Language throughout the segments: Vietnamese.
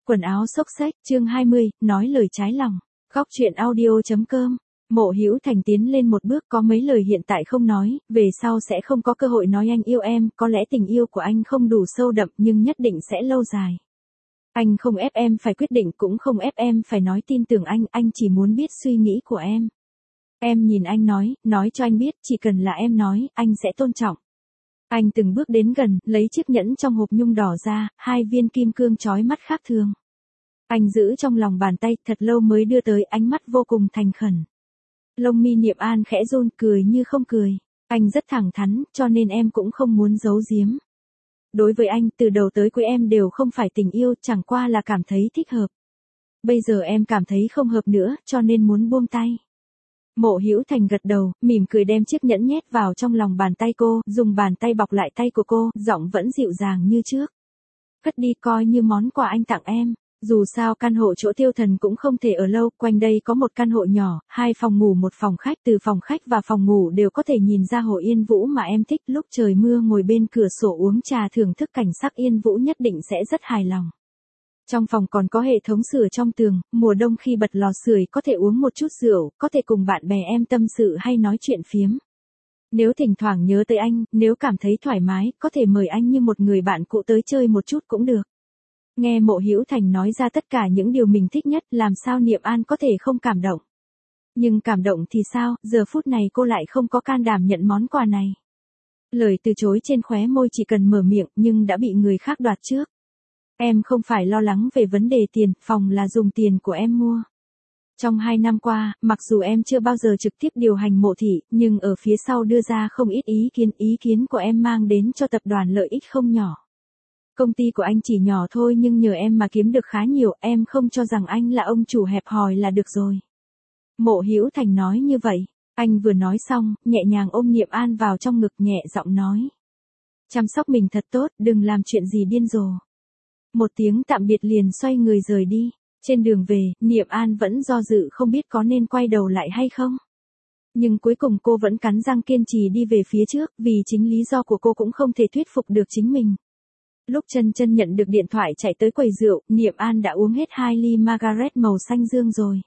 Quần áo xốc xếch, chương 20, nói lời trái lòng. Góc truyện audio.com. Mộ Hữu Thành tiến lên một bước, có mấy lời hiện tại không nói, về sau sẽ không có cơ hội nói anh yêu em, có lẽ tình yêu của anh không đủ sâu đậm nhưng nhất định sẽ lâu dài. Anh không ép em phải quyết định, cũng không ép em phải nói tin tưởng anh chỉ muốn biết suy nghĩ của em. Em nhìn anh nói cho anh biết, chỉ cần là em nói, anh sẽ tôn trọng. Anh từng bước đến gần, lấy chiếc nhẫn trong hộp nhung đỏ ra, 2 viên kim cương chói mắt khác thường. Anh giữ trong lòng bàn tay, thật lâu mới đưa tới, ánh mắt vô cùng thành khẩn. Lông mi Niệm An khẽ run, cười như không cười. Anh rất thẳng thắn, cho nên em cũng không muốn giấu giếm. Đối với anh, từ đầu tới cuối em đều không phải tình yêu, chẳng qua là cảm thấy thích hợp. Bây giờ em cảm thấy không hợp nữa, cho nên muốn buông tay. Mộ Hữu Thành gật đầu, mỉm cười đem chiếc nhẫn nhét vào trong lòng bàn tay cô, dùng bàn tay bọc lại tay của cô, giọng vẫn dịu dàng như trước. Cất đi, coi như món quà anh tặng em. Dù sao căn hộ chỗ Tiêu Thần cũng không thể ở lâu, quanh đây có một căn hộ nhỏ, 2 phòng ngủ 1 phòng khách, từ phòng khách và phòng ngủ đều có thể nhìn ra hồ Yên Vũ mà em thích, lúc trời mưa ngồi bên cửa sổ uống trà thưởng thức cảnh sắc Yên Vũ nhất định sẽ rất hài lòng. Trong phòng còn có hệ thống sưởi trong tường, mùa đông khi bật lò sưởi có thể uống một chút rượu, có thể cùng bạn bè em tâm sự hay nói chuyện phiếm. Nếu thỉnh thoảng nhớ tới anh, nếu cảm thấy thoải mái, có thể mời anh như một người bạn cũ tới chơi một chút cũng được. Nghe Mộ Hữu Thành nói ra tất cả những điều mình thích nhất, làm sao Niệm An có thể không cảm động. Nhưng cảm động thì sao, giờ phút này cô lại không có can đảm nhận món quà này. Lời từ chối trên khóe môi chỉ cần mở miệng nhưng đã bị người khác đoạt trước. Em không phải lo lắng về vấn đề tiền, phòng là dùng tiền của em mua. Trong 2 năm qua, mặc dù em chưa bao giờ trực tiếp điều hành Mộ thị, nhưng ở phía sau đưa ra không ít ý kiến của em mang đến cho tập đoàn lợi ích không nhỏ. Công ty của anh chỉ nhỏ thôi nhưng nhờ em mà kiếm được khá nhiều, em không cho rằng anh là ông chủ hẹp hòi là được rồi. Mộ Hữu Thành nói như vậy, anh vừa nói xong, nhẹ nhàng ôm Niệm An vào trong ngực, nhẹ giọng nói. Chăm sóc mình thật tốt, đừng làm chuyện gì điên rồ. Một tiếng tạm biệt liền xoay người rời đi. Trên đường về, Niệm An vẫn do dự không biết có nên quay đầu lại hay không. Nhưng cuối cùng cô vẫn cắn răng kiên trì đi về phía trước, vì chính lý do của cô cũng không thể thuyết phục được chính mình. Lúc Chân Chân nhận được điện thoại chạy tới quầy rượu, Niệm An đã uống hết 2 ly Margaret màu xanh dương rồi.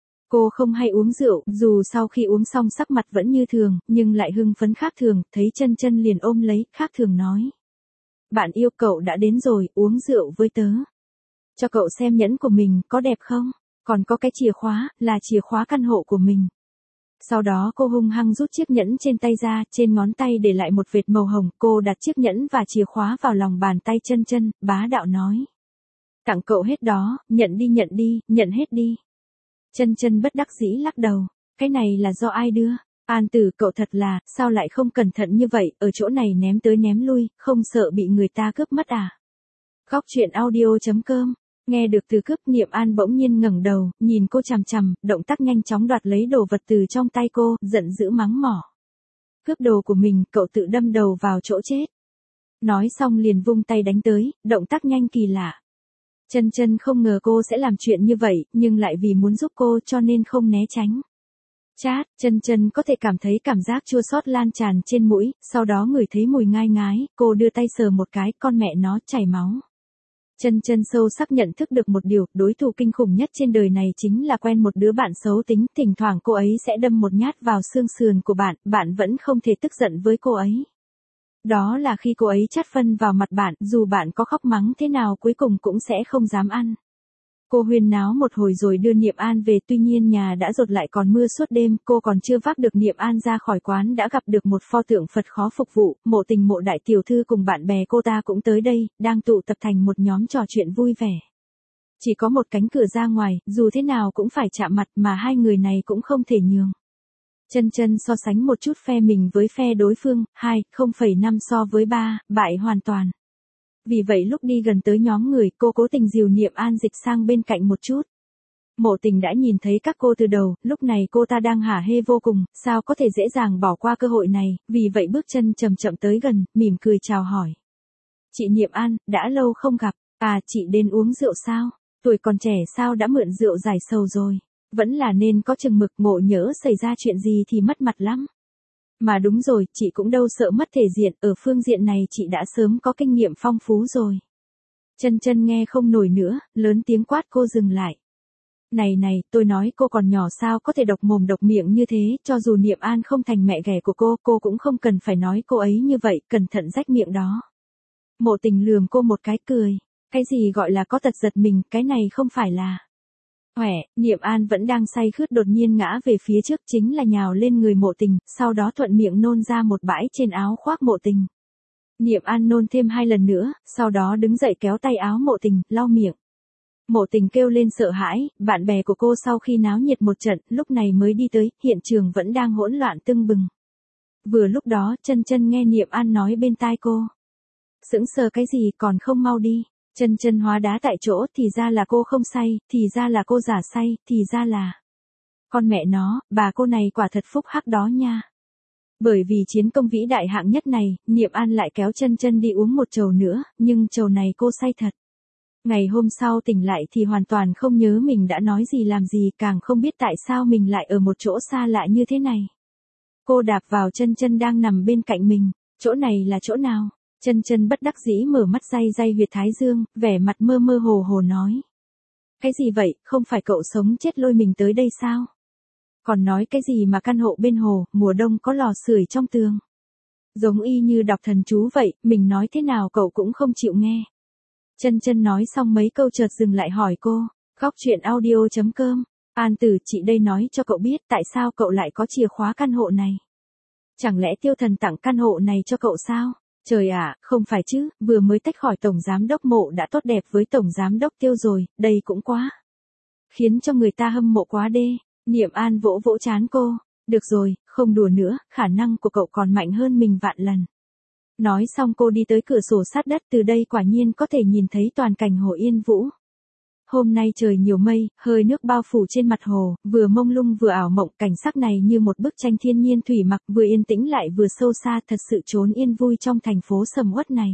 Cô không hay uống rượu, dù sau khi uống xong sắc mặt vẫn như thường, nhưng lại hưng phấn khác thường, thấy Chân Chân liền ôm lấy, khác thường nói. Bạn yêu, cậu đã đến rồi, uống rượu với tớ. Cho cậu xem nhẫn của mình, có đẹp không? Còn có cái chìa khóa, là chìa khóa căn hộ của mình. Sau đó cô hung hăng rút chiếc nhẫn trên tay ra, trên ngón tay để lại một vệt màu hồng, cô đặt chiếc nhẫn và chìa khóa vào lòng bàn tay Chân Chân, bá đạo nói. Tặng cậu hết đó, nhận đi, nhận hết đi. Chân Chân bất đắc dĩ lắc đầu, cái này là do ai đưa? An Tử, cậu thật là, sao lại không cẩn thận như vậy, ở chỗ này ném tới ném lui, không sợ bị người ta cướp mất à? Góc truyện audio.com. Nghe được từ cướp, Niệm An bỗng nhiên ngẩng đầu, nhìn cô chằm chằm, động tác nhanh chóng đoạt lấy đồ vật từ trong tay cô, giận dữ mắng mỏ. Cướp đồ của mình, cậu tự đâm đầu vào chỗ chết. Nói xong liền vung tay đánh tới, động tác nhanh kỳ lạ. Chân Chân không ngờ cô sẽ làm chuyện như vậy, nhưng lại vì muốn giúp cô cho nên không né tránh. Chát, Chân Chân có thể cảm thấy cảm giác chua xót lan tràn trên mũi, sau đó ngửi thấy mùi ngai ngái, cô đưa tay sờ một cái, con mẹ nó, chảy máu. Chân Chân sâu sắc nhận thức được một điều, đối thủ kinh khủng nhất trên đời này chính là quen một đứa bạn xấu tính, thỉnh thoảng cô ấy sẽ đâm một nhát vào xương sườn của bạn, bạn vẫn không thể tức giận với cô ấy. Đó là khi cô ấy chát phân vào mặt bạn, dù bạn có khóc mắng thế nào cuối cùng cũng sẽ không dám ăn. Cô huyên náo một hồi rồi đưa Niệm An về, tuy nhiên nhà đã dột lại còn mưa suốt đêm, cô còn chưa vác được Niệm An ra khỏi quán đã gặp được một pho tượng Phật khó phục vụ, Mộ Tình Mộ đại tiểu thư cùng bạn bè cô ta cũng tới đây, đang tụ tập thành một nhóm trò chuyện vui vẻ. Chỉ có một cánh cửa ra ngoài, dù thế nào cũng phải chạm mặt mà hai người này cũng không thể nhường. Chân Chân so sánh một chút phe mình với phe đối phương, 2,5 so với 3, bại hoàn toàn. Vì vậy lúc đi gần tới nhóm người, cô cố tình dìu Niệm An dịch sang bên cạnh một chút. Mộ Tình đã nhìn thấy các cô từ đầu, lúc này cô ta đang hả hê vô cùng, sao có thể dễ dàng bỏ qua cơ hội này, vì vậy bước chân chậm chậm tới gần, mỉm cười chào hỏi. Chị Niệm An, đã lâu không gặp, à chị đến uống rượu sao, tuổi còn trẻ sao đã mượn rượu giải sầu rồi, vẫn là nên có chừng mực, ngộ nhỡ xảy ra chuyện gì thì mất mặt lắm. Mà đúng rồi, chị cũng đâu sợ mất thể diện, ở phương diện này chị đã sớm có kinh nghiệm phong phú rồi. Chân Chân nghe không nổi nữa, lớn tiếng quát cô dừng lại. Này này, tôi nói cô còn nhỏ sao có thể độc mồm độc miệng như thế, cho dù Niệm An không thành mẹ ghẻ của cô cũng không cần phải nói cô ấy như vậy, cẩn thận rách miệng đó. Mộ Tình lườm cô một cái cười. Cái gì gọi là có tật giật mình, cái này không phải là. Hỏe, Niệm An vẫn đang say khướt đột nhiên ngã về phía trước chính là nhào lên người Mộ Tình, sau đó thuận miệng nôn ra một bãi trên áo khoác Mộ Tình. Niệm An nôn thêm 2 lần nữa, sau đó đứng dậy kéo tay áo Mộ Tình, lau miệng. Mộ Tình kêu lên sợ hãi, bạn bè của cô sau khi náo nhiệt một trận, lúc này mới đi tới, hiện trường vẫn đang hỗn loạn tưng bừng. Vừa lúc đó, Chân Chân nghe Niệm An nói bên tai cô. Sững sờ cái gì còn không mau đi. Chân Chân hóa đá tại chỗ, thì ra là cô không say, thì ra là cô giả say, thì ra là. Con mẹ nó, bà cô này quả thật phúc hắc đó nha. Bởi vì chiến công vĩ đại hạng nhất này, Niệm An lại kéo Chân Chân đi uống một chầu nữa, nhưng chầu này cô say thật. Ngày hôm sau tỉnh lại thì hoàn toàn không nhớ mình đã nói gì làm gì, càng không biết tại sao mình lại ở một chỗ xa lạ như thế này. Cô đạp vào Chân Chân đang nằm bên cạnh mình, chỗ này là chỗ nào? Chân Chân bất đắc dĩ mở mắt day day huyệt thái dương, vẻ mặt mơ mơ hồ hồ nói. Cái gì vậy, không phải cậu sống chết lôi mình tới đây sao? Còn nói cái gì mà căn hộ bên hồ, mùa đông có lò sưởi trong tường. Giống y như đọc thần chú vậy, mình nói thế nào cậu cũng không chịu nghe. Chân Chân nói xong mấy câu chợt dừng lại hỏi cô, Góc Chuyện Audio.com, An Tử chị đây nói cho cậu biết tại sao cậu lại có chìa khóa căn hộ này. Chẳng lẽ Tiêu Thần tặng căn hộ này cho cậu sao? Trời ạ, không phải chứ, vừa mới tách khỏi Tổng Giám đốc Mộ đã tốt đẹp với Tổng Giám đốc Tiêu rồi, đây cũng quá. Khiến cho người ta hâm mộ quá đê. Niệm An vỗ vỗ trán cô. Được rồi, không đùa nữa, khả năng của cậu còn mạnh hơn mình vạn lần. Nói xong cô đi tới cửa sổ sát đất, từ đây quả nhiên có thể nhìn thấy toàn cảnh hồ Yên Vũ. Hôm nay trời nhiều mây, hơi nước bao phủ trên mặt hồ, vừa mông lung vừa ảo mộng, cảnh sắc này như một bức tranh thiên nhiên thủy mặc, vừa yên tĩnh lại vừa sâu xa, thật sự trốn yên vui trong thành phố sầm uất này.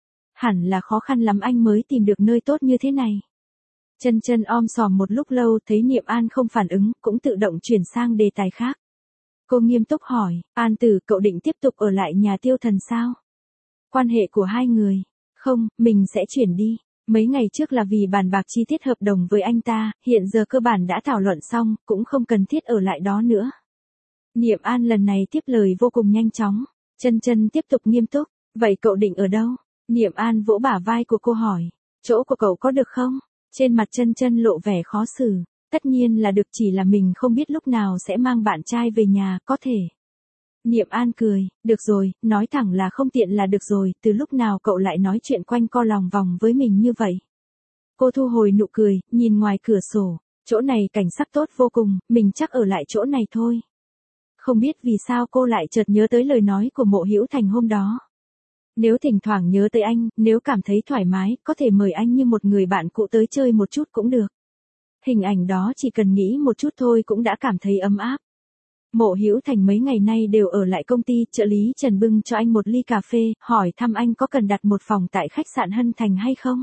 Hẳn là khó khăn lắm anh mới tìm được nơi tốt như thế này. Chân Chân om sòm một lúc lâu, thấy Niệm An không phản ứng, cũng tự động chuyển sang đề tài khác. Cô nghiêm túc hỏi, An Tử, cậu định tiếp tục ở lại nhà Tiêu Thần sao? Quan hệ của hai người. Không, mình sẽ chuyển đi. Mấy ngày trước là vì bàn bạc chi tiết hợp đồng với anh ta, hiện giờ cơ bản đã thảo luận xong, cũng không cần thiết ở lại đó nữa. Niệm An lần này tiếp lời vô cùng nhanh chóng. Chân Chân tiếp tục nghiêm túc, vậy cậu định ở đâu? Niệm An vỗ bả vai của cô hỏi, chỗ của cậu có được không? Trên mặt Chân Chân lộ vẻ khó xử, tất nhiên là được, chỉ là mình không biết lúc nào sẽ mang bạn trai về nhà, có thể. Niệm An cười, được rồi, nói thẳng là không tiện là được rồi, từ lúc nào cậu lại nói chuyện quanh co lòng vòng với mình như vậy. Cô thu hồi nụ cười, nhìn ngoài cửa sổ, chỗ này cảnh sắc tốt vô cùng, mình chắc ở lại chỗ này thôi. Không biết vì sao cô lại chợt nhớ tới lời nói của Mộ Hữu Thành hôm đó. Nếu thỉnh thoảng nhớ tới anh, nếu cảm thấy thoải mái, có thể mời anh như một người bạn cũ tới chơi một chút cũng được. Hình ảnh đó chỉ cần nghĩ một chút thôi cũng đã cảm thấy ấm áp. Mộ Hữu Thành mấy ngày nay đều ở lại công ty, trợ lý Trần bưng cho anh một ly cà phê, hỏi thăm anh có cần đặt một phòng tại khách sạn Hân Thành hay không.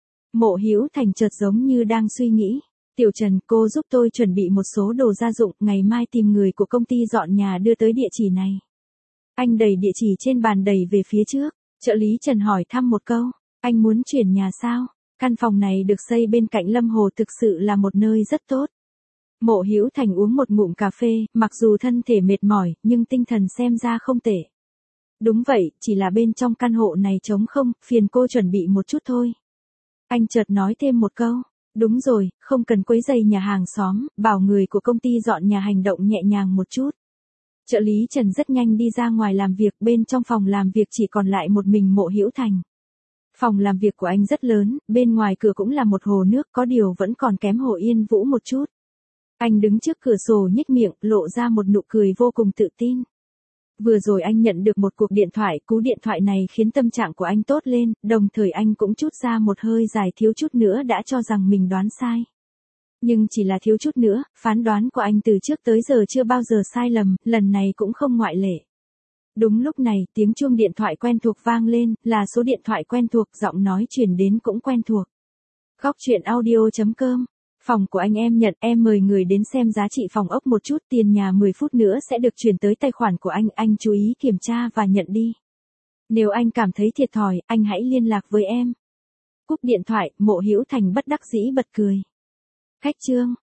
Mộ Hữu Thành chợt giống như đang suy nghĩ. Tiểu Trần, cô giúp tôi chuẩn bị một số đồ gia dụng, ngày mai tìm người của công ty dọn nhà đưa tới địa chỉ này. Anh đẩy địa chỉ trên bàn đẩy về phía trước. Trợ lý Trần hỏi thăm một câu, anh muốn chuyển nhà sao? Căn phòng này được xây bên cạnh Lâm Hồ, thực sự là một nơi rất tốt. Mộ Hữu Thành uống một ngụm cà phê, mặc dù thân thể mệt mỏi, nhưng tinh thần xem ra không tệ. Đúng vậy, chỉ là bên trong căn hộ này trống không, phiền cô chuẩn bị một chút thôi. Anh chợt nói thêm một câu, đúng rồi, không cần quấy rầy nhà hàng xóm, bảo người của công ty dọn nhà hành động nhẹ nhàng một chút. Trợ lý Trần rất nhanh đi ra ngoài làm việc, bên trong phòng làm việc chỉ còn lại một mình Mộ Hữu Thành. Phòng làm việc của anh rất lớn, bên ngoài cửa cũng là một hồ nước, có điều vẫn còn kém hồ Yên Vũ một chút. Anh đứng trước cửa sổ nhếch miệng, lộ ra một nụ cười vô cùng tự tin. Vừa rồi anh nhận được một cuộc điện thoại, cú điện thoại này khiến tâm trạng của anh tốt lên, đồng thời anh cũng trút ra một hơi dài, thiếu chút nữa đã cho rằng mình đoán sai. Nhưng chỉ là thiếu chút nữa, phán đoán của anh từ trước tới giờ chưa bao giờ sai lầm, lần này cũng không ngoại lệ. Đúng lúc này, tiếng chuông điện thoại quen thuộc vang lên, là số điện thoại quen thuộc, giọng nói truyền đến cũng quen thuộc. Góc Chuyện Audio.com, phòng của anh em nhận, em mời người đến xem giá trị phòng ốc một chút, tiền nhà 10 phút nữa sẽ được chuyển tới tài khoản của anh chú ý kiểm tra và nhận đi. Nếu anh cảm thấy thiệt thòi, anh hãy liên lạc với em. Cúp điện thoại, Mộ Hữu Thành bất đắc dĩ bật cười. Khách Trương,